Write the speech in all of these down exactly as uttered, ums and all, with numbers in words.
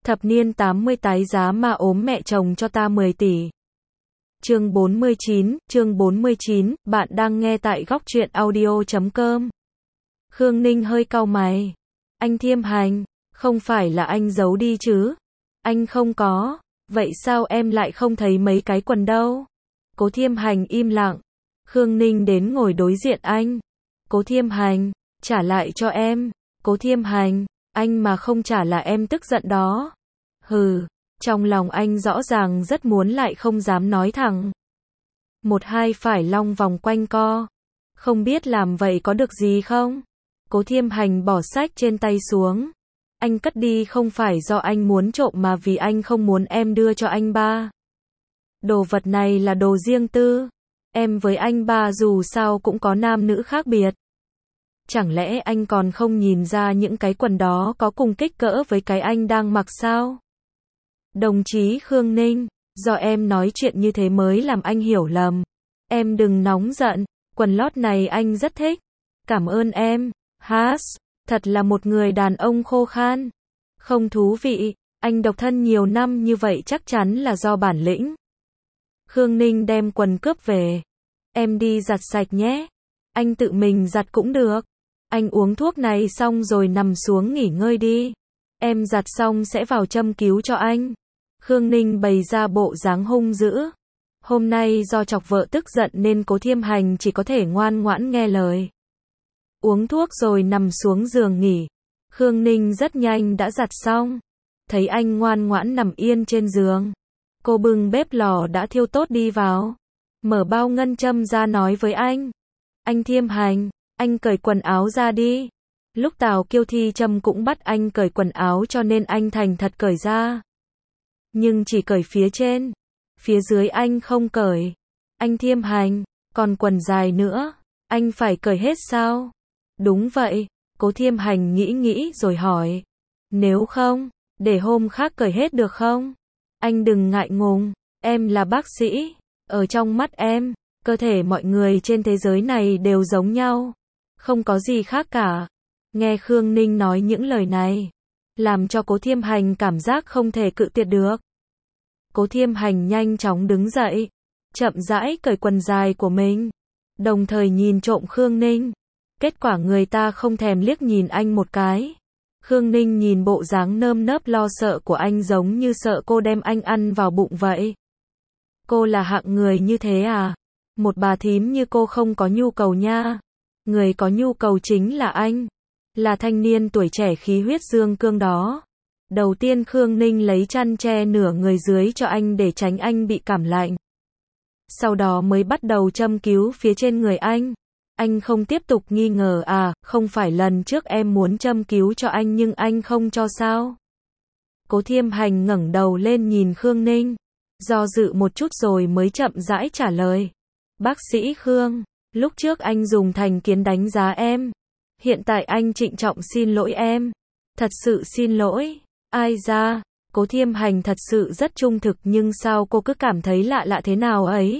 Thập niên tám mươi tái giá mà ốm mẹ chồng cho ta mười tỷ. Chương bốn mươi chín, chương bốn mươi chín, bạn đang nghe tại góc truyện audio chấm com. Khương Ninh hơi cau mày. Anh Thiêm Hành, không phải là anh giấu đi chứ? Anh không có. Vậy sao em lại không thấy mấy cái quần đâu? Cố Thiêm Hành im lặng. Khương Ninh đến ngồi đối diện anh. Cố Thiêm Hành, trả lại cho em. Cố Thiêm Hành, anh mà không trả là em tức giận đó. Hừ, trong lòng anh rõ ràng rất muốn lại không dám nói thẳng. Một hai phải long vòng quanh co. Không biết làm vậy có được gì không? Cố Thiêm Hành bỏ sách trên tay xuống. Anh cất đi không phải do anh muốn trộm mà vì anh không muốn em đưa cho anh ba. Đồ vật này là đồ riêng tư. Em với anh ba dù sao cũng có nam nữ khác biệt. Chẳng lẽ anh còn không nhìn ra những cái quần đó có cùng kích cỡ với cái anh đang mặc sao? Đồng chí Khương Ninh, do em nói chuyện như thế mới làm anh hiểu lầm. Em đừng nóng giận, quần lót này anh rất thích. Cảm ơn em. Has, thật là một người đàn ông khô khan. Không thú vị, anh độc thân nhiều năm như vậy chắc chắn là do bản lĩnh. Khương Ninh đem quần cướp về. Em đi giặt sạch nhé. Anh tự mình giặt cũng được. Anh uống thuốc này xong rồi nằm xuống nghỉ ngơi đi. Em giặt xong sẽ vào châm cứu cho anh. Khương Ninh bày ra bộ dáng hung dữ. Hôm nay do chọc vợ tức giận nên Cố Thiêm Hành chỉ có thể ngoan ngoãn nghe lời. Uống thuốc rồi nằm xuống giường nghỉ. Khương Ninh rất nhanh đã giặt xong. Thấy anh ngoan ngoãn nằm yên trên giường. Cô bưng bếp lò đã thiêu tốt đi vào. Mở bao ngân châm ra nói với anh. Anh Thiêm Hành, anh cởi quần áo ra đi. Lúc Tào Kiêu thi châm cũng bắt anh cởi quần áo cho nên anh thành thật cởi ra. Nhưng chỉ cởi phía trên. Phía dưới anh không cởi. Anh Thiêm Hành, còn quần dài nữa. Anh phải cởi hết sao? Đúng vậy. Cố Thiêm Hành nghĩ nghĩ rồi hỏi. Nếu không, để hôm khác cởi hết được không? Anh đừng ngại ngùng. Em là bác sĩ. Ở trong mắt em, cơ thể mọi người trên thế giới này đều giống nhau. Không có gì khác cả. Nghe Khương Ninh nói những lời này, làm cho Cố Thiêm Hành cảm giác không thể cự tuyệt được. Cố Thiêm Hành nhanh chóng đứng dậy, chậm rãi cởi quần dài của mình, đồng thời nhìn trộm Khương Ninh. Kết quả người ta không thèm liếc nhìn anh một cái. Khương Ninh nhìn bộ dáng nơm nớp lo sợ của anh giống như sợ cô đem anh ăn vào bụng vậy. Cô là hạng người như thế à? Một bà thím như cô không có nhu cầu nha. Người có nhu cầu chính là anh. Là thanh niên tuổi trẻ khí huyết dương cương đó. Đầu tiên Khương Ninh lấy chăn che nửa người dưới cho anh để tránh anh bị cảm lạnh. Sau đó mới bắt đầu châm cứu phía trên người anh. Anh không tiếp tục nghi ngờ à, không phải lần trước em muốn châm cứu cho anh nhưng anh không cho sao? Cố Thiêm Hành ngẩng đầu lên nhìn Khương Ninh. Do dự một chút rồi mới chậm rãi trả lời. Bác sĩ Khương, lúc trước anh dùng thành kiến đánh giá em. Hiện tại anh trịnh trọng xin lỗi em. Thật sự xin lỗi. Ai ra, Cố Thiêm Hành thật sự rất trung thực nhưng sao cô cứ cảm thấy lạ lạ thế nào ấy?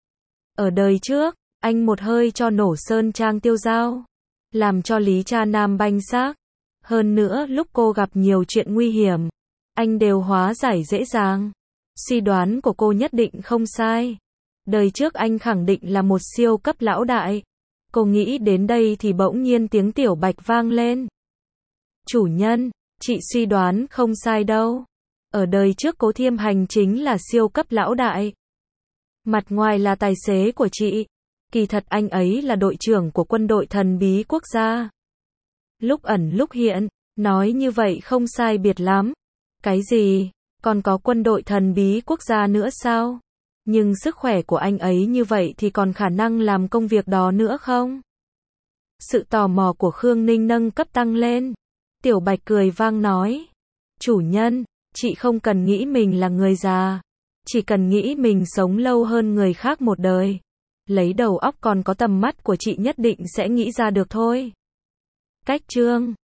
Ở đời trước, anh một hơi cho nổ Sơn Trang Tiêu Dao. Làm cho Lý Cha Nam banh xác. Hơn nữa lúc cô gặp nhiều chuyện nguy hiểm, anh đều hóa giải dễ dàng. Suy đoán của cô nhất định không sai. Đời trước anh khẳng định là một siêu cấp lão đại. Cô nghĩ đến đây thì bỗng nhiên tiếng Tiểu Bạch vang lên. Chủ nhân, chị suy đoán không sai đâu. Ở đời trước Cố Thiêm Hành chính là siêu cấp lão đại. Mặt ngoài là tài xế của chị. Kỳ thật anh ấy là đội trưởng của quân đội thần bí quốc gia. Lúc ẩn lúc hiện, nói như vậy không sai biệt lắm. Cái gì? Còn có quân đội thần bí quốc gia nữa sao? Nhưng sức khỏe của anh ấy như vậy thì còn khả năng làm công việc đó nữa không? Sự tò mò của Khương Ninh nâng cấp tăng lên. Tiểu Bạch cười vang nói. Chủ nhân, chị không cần nghĩ mình là người già. Chỉ cần nghĩ mình sống lâu hơn người khác một đời. Lấy đầu óc còn có tầm mắt của chị nhất định sẽ nghĩ ra được thôi. Cách chương